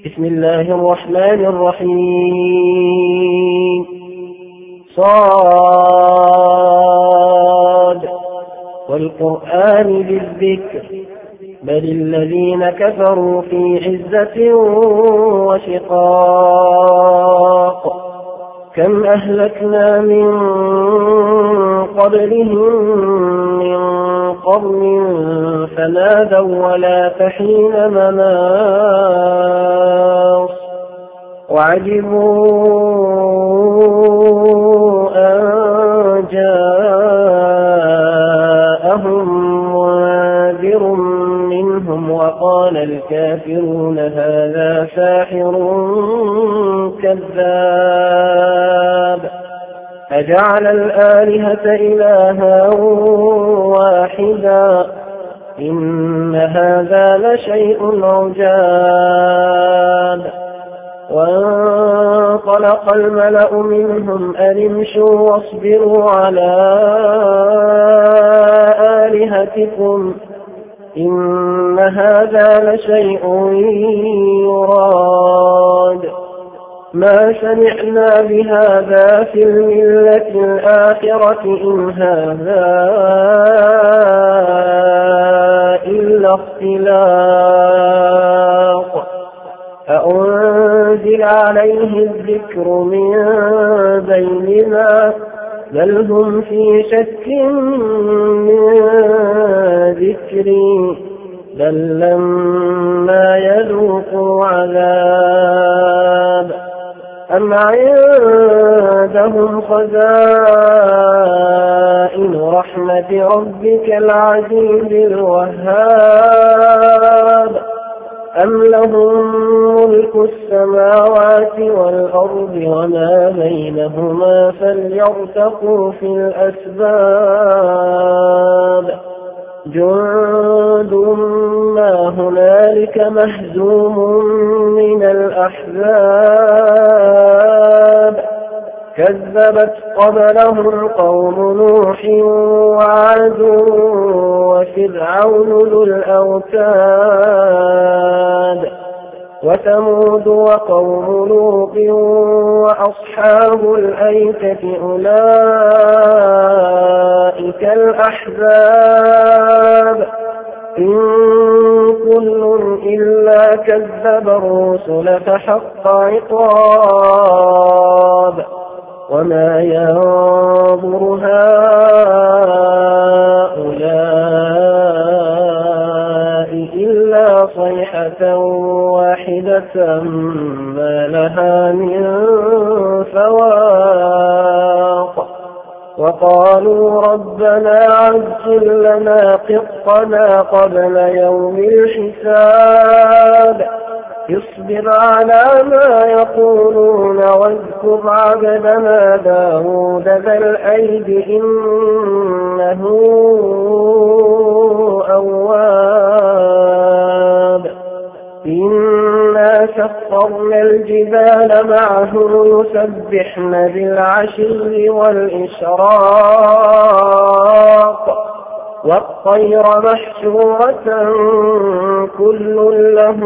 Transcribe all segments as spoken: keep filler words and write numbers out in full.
بسم الله الرحمن الرحيم. صاد والقرآن بالذكر بل الذين كفروا في عزة وشقاق كم أهلكنا من قبلهم من قرن فنادوا ولا تحين مناص وعجبوا أن جاءهم منذر منهم وقال الكافرون هذا ساحر كذاب أجعل الآلهة إلها واحدا إن هذا لشيء عجاب وانطلق الملأ منهم أن امشوا واصبروا على آلهتكم إن هذا لشيء يراد ما سمعنا بهذا في الملة الآخرة إن هذا إلا اختلاق أأنزل عليه الذكر من بيننا بل هم في شك من ذكري بل لما يذوقوا عذاب أم عندهم خزائن رحمة ربك العزيز الوهاب أم لهم ملك السماوات والأرض وما بينهما فليرتقوا في الأسباب جند ما هنالك مهزوم من الأحزاب كذبت قبلهم قوم نوح وعاد وفرعون ذو الأوتاد وثمود وقوم لوط وأصحاب الأيكة أولئك الأحزاب إن كل إلا كذب الرسل فحق عقاب وما ينظر هؤلاء إلا صيحة واحدة ما لها من فواق وقالوا ربنا عجل لنا قطنا قبل يوم الحساب اصبر على ما يقولون واذكر عبدنا داود ذا الأيد إنه أواب إنا سخرنا الجبال معه يسبحن بالعشي والإشراق والطير محشورة كل له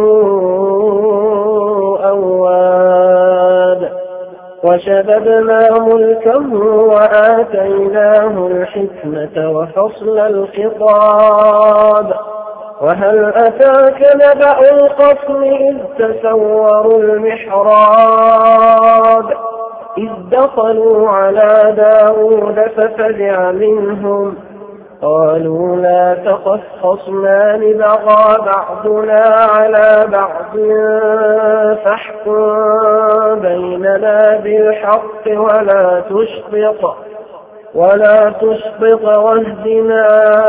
أواب وشددنا ملكه وآتيناه الحكمة وفصل الخطاب وهل أتاك نبأ الخصم إذ تسوروا المحراب إذ دخلوا على داود ففزع منهم قالوا لا تخف خصمان بغى بعضنا على بعض فاحكم بيننا بالحق ولا تشطط ولا تشطط واهدنا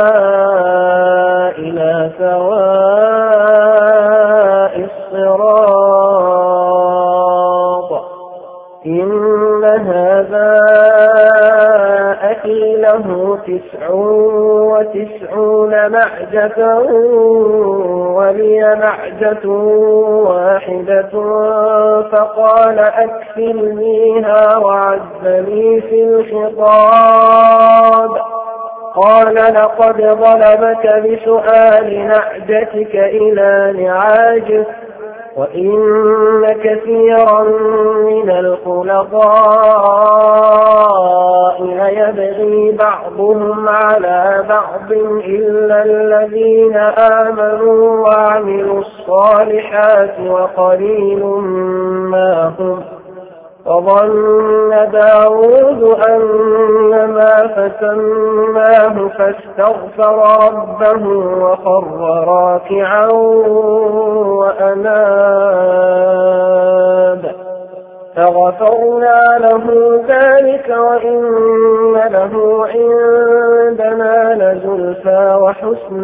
إلى سواء الصراط إن هذا أخي له تسع وتسعون معجة ولي معجة واحدة فقال أكفلنيها وعزني في الخطاب قال لقد ظلمك بسؤال نعجتك إلى نعاجه وإن كثيرا من الخلطاء ليبغي بعضهم على بعض إلا الذين آمنوا وعملوا الصالحات وقليل ما هم. وظن داود أنما فتناه فاستغفر ربه وخر راكعا وأناب فغفرنا له ذلك وإن له عندنا لزلفى وحسن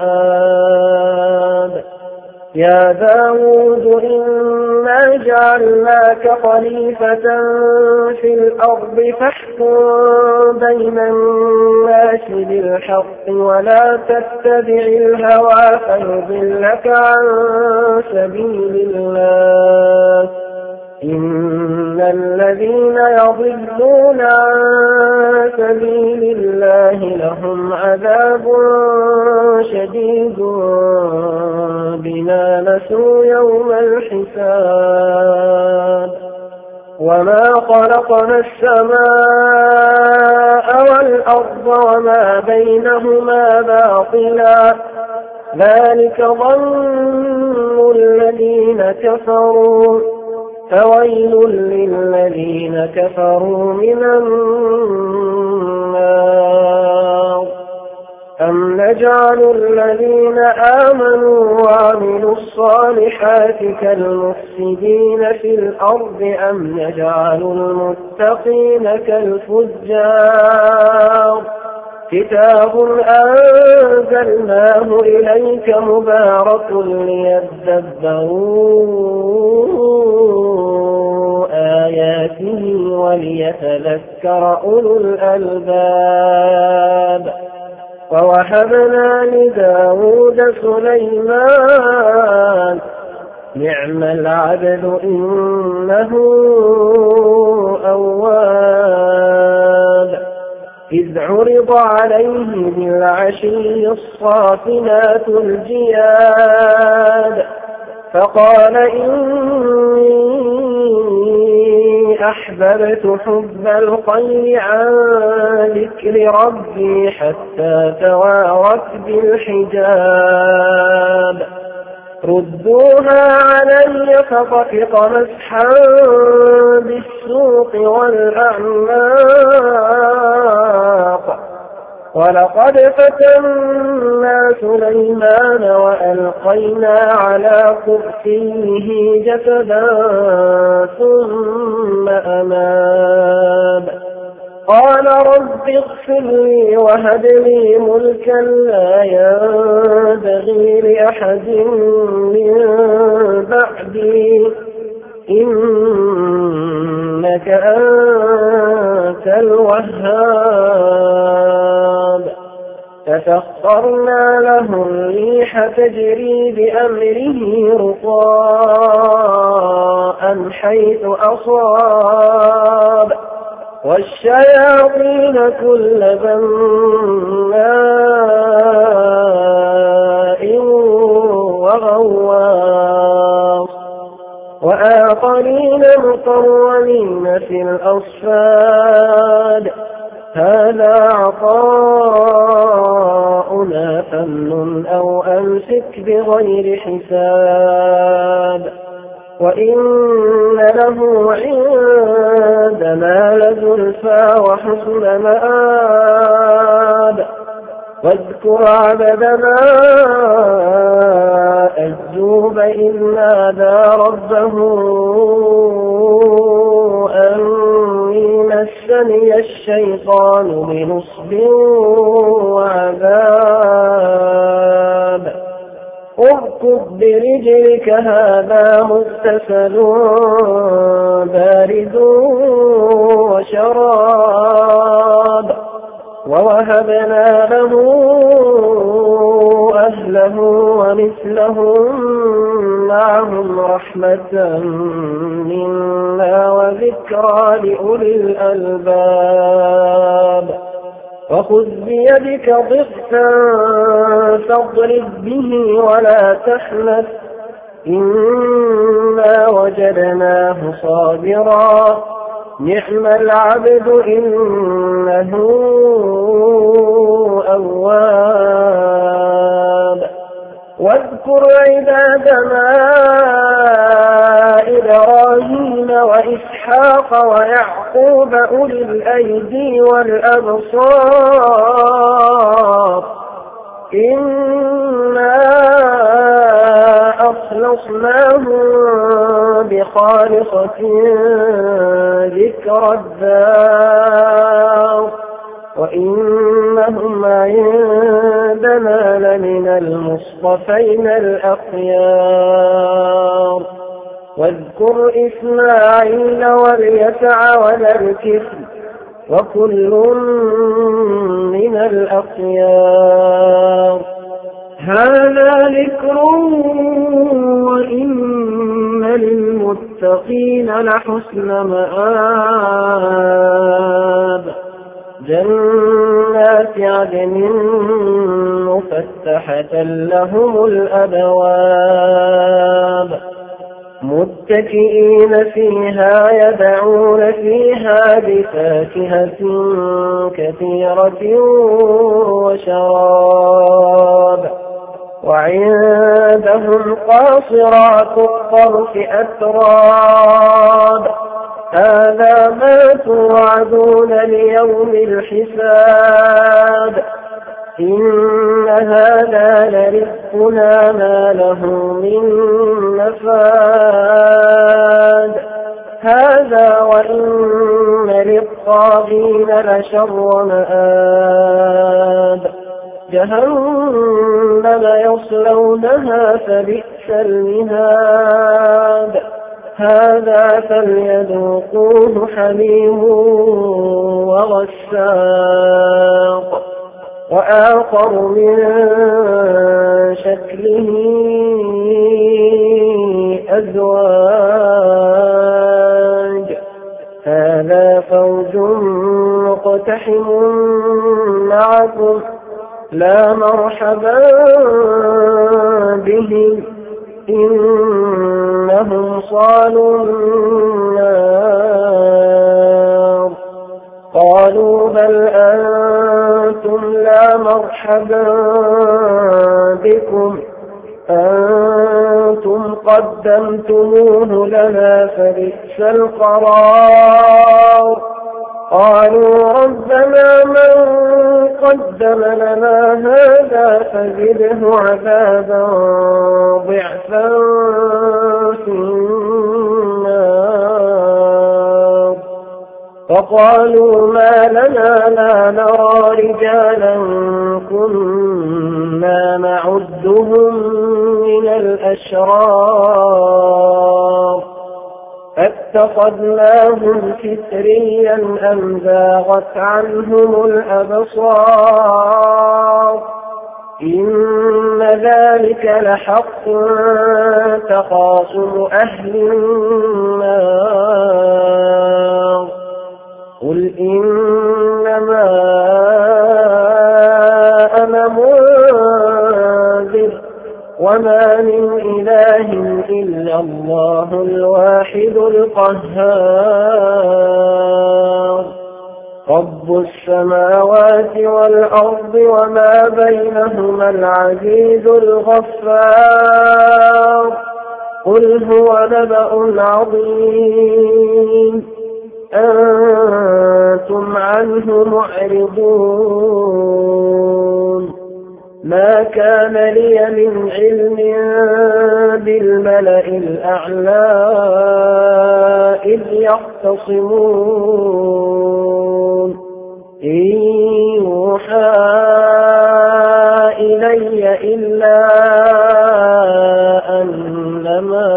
مآب. يا داود إنا جعلناك خليفة في الأرض فاحكم بين الناس بالحق ولا تتبع الهوى فيضلك عن سبيل الله. إن الذين يضلون عن سبيل الله لهم عذاب شديد بما نسوا يوم الحساب. وما خلقنا السماء والأرض وما بينهما باطلا ذلك ظن الذين كفروا فويل للذين كفروا من النار. أم نجعل الذين آمنوا وعملوا الصالحات كالمفسدين في الأرض أم نجعل المتقين كالفجار. كتاب أنزلناه إليك مبارك ليدبروا آياته وليتذكر أولو الألباب. ووهبنا لداود سليمان نعم العبد إنه أواب. إذ عرض عليه بالعشي الصافنات الجياد فقال إني أحببت حب الخير عن ذكر ربي حتى توارت بالحجاب. ردوها علي فطفق مسحا بالسوق والأعناق. ولقد فتنا سليمان وألقينا على كرسيه جسدا ثم أناب قال رب اغفر لي وهب لي ملكا لا ينبغي لأحد من بعدي إنك أنت الوهاب. فسخرنا له الريح تجري بأمره رخاء حيث أصاب والشياطين كل بناء وغواص وآخرين مقرنين في الأصفاد. هذا عطاؤنا فامنن أو أمسك بغير حساب. وإن له عندنا لزلفى وحسن مآب. واذكر عبدنا أيوب إذ نادى ربه أني مسني الشيطان بنصب وعذاب. اركض برجلك هذا مغتسل بارد وشراب. ووهبنا له أهله ومثلهم معهم رحمة منا وذكرى لأولي الألباب. وخذ بيدك ضغثا فاضرب به ولا تحنث إنا وجدناه صابرا نعم العبد إنه أواب واذكر عبادنا إبراهيم وإسحاق ويعقوب أولي الأيدي والأبصار إنا أخلصناهم بخالصة ذكر الدار وإنهم عندنا لمن المصطفين الأخيار واذكر إسماعيل واليسع وذا الكفل وكل من الأخيار هذا ذكر وإن للمتقين لحسن مآب جنات عدن مفتحة لهم الأبواب متكئين فيها يدعون فيها بفاكهة كثيرة وشراب وعندهم قاصرات الطرف أتراب هذا ما توعدون ليوم الحساب إن هذا لرزقنا ما له من نفاد هذا وإن للطاغين لشر مآب جهنم يصلونها فبئس المهاد هذا فليذوقوه حميم وغساق وآخر من شكله أزواج هذا فوج مقتحم معكم لا مرحبا بهم إنهم صالوا النار قالوا بل أنتم لا مرحبا بكم أنتم قدمتموه لنا فبئس القرار قالوا ربنا من قدم لنا هذا فزده عذابا ضعفا في النار فقالوا ما لنا لا نرى رجالا كنا نعدهم من الأشرار اتخذناهم ستريا أم زاغت عنهم الأبصار إن ذلك لحق تخاصم أهل النار قل إنما أنا منذر وما من إله إلا الله الواحد القهار رب السماوات والأرض وما بينهما العزيز الغفار قل هو نبأ عظيم أنتم عنه معرضون ما كان لي من علم بالملأ الأعلى إذ يختصمون إن يوحى إلي إلا أنما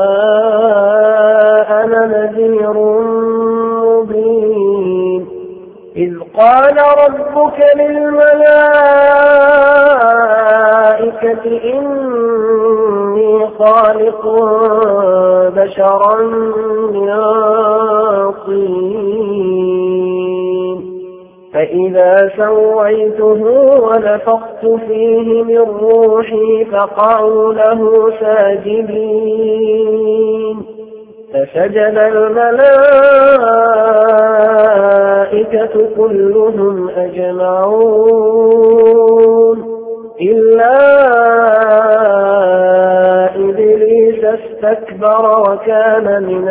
أنا نذير مبين إذ قال ربك للملائكة إني خالق بشرا من طين فإذا سويته ونفخت فيه من روحي فقعوا له ساجدين فسجد الملائكة كلهم أجمعون إلا إبليس استكبر وكان من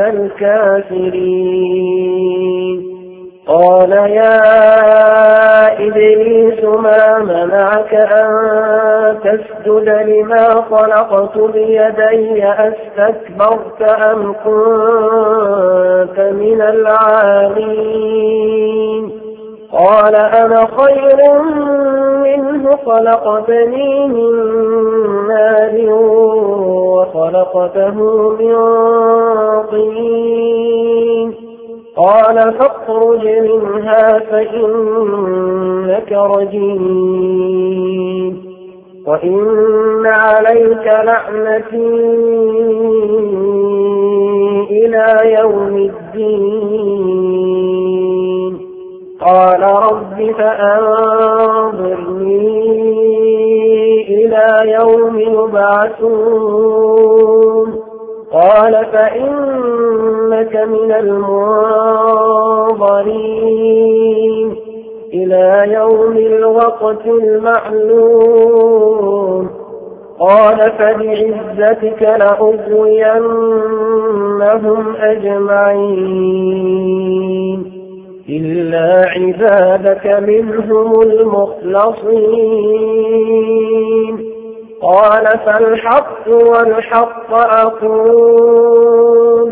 الكافرين قال يا إبليس ما منعك أن تسجد لما خلقت بيدي أستكبرت أم كنت من العالين قال أنا خير منه خلقتني من نار وخلقته من طين قال فاخرج منها فإنك رجيم وإن عليك لعنتي إلى يوم الدين قال رب فأنظرني إلى يوم يبعثون قال فإنك من المنظرين إلى يوم الوقت المعلوم قال فبعزتك لأغوينهم أجمعين إلا عبادك منهم المخلصين قال فالحق والحق أقول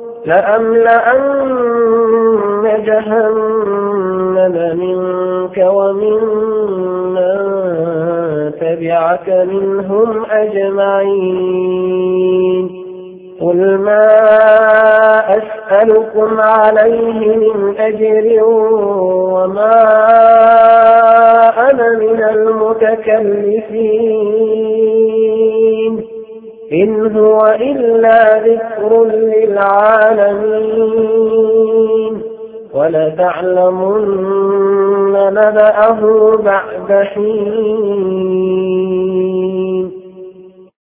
لأملأن جهنم منك ومن من تبعك منهم أجمعين قل ما أسألكم عليه من أجر وما أنا من المتكلفين إن هو إلا ذكر للعالمين ولتعلمن نبأه بعد حين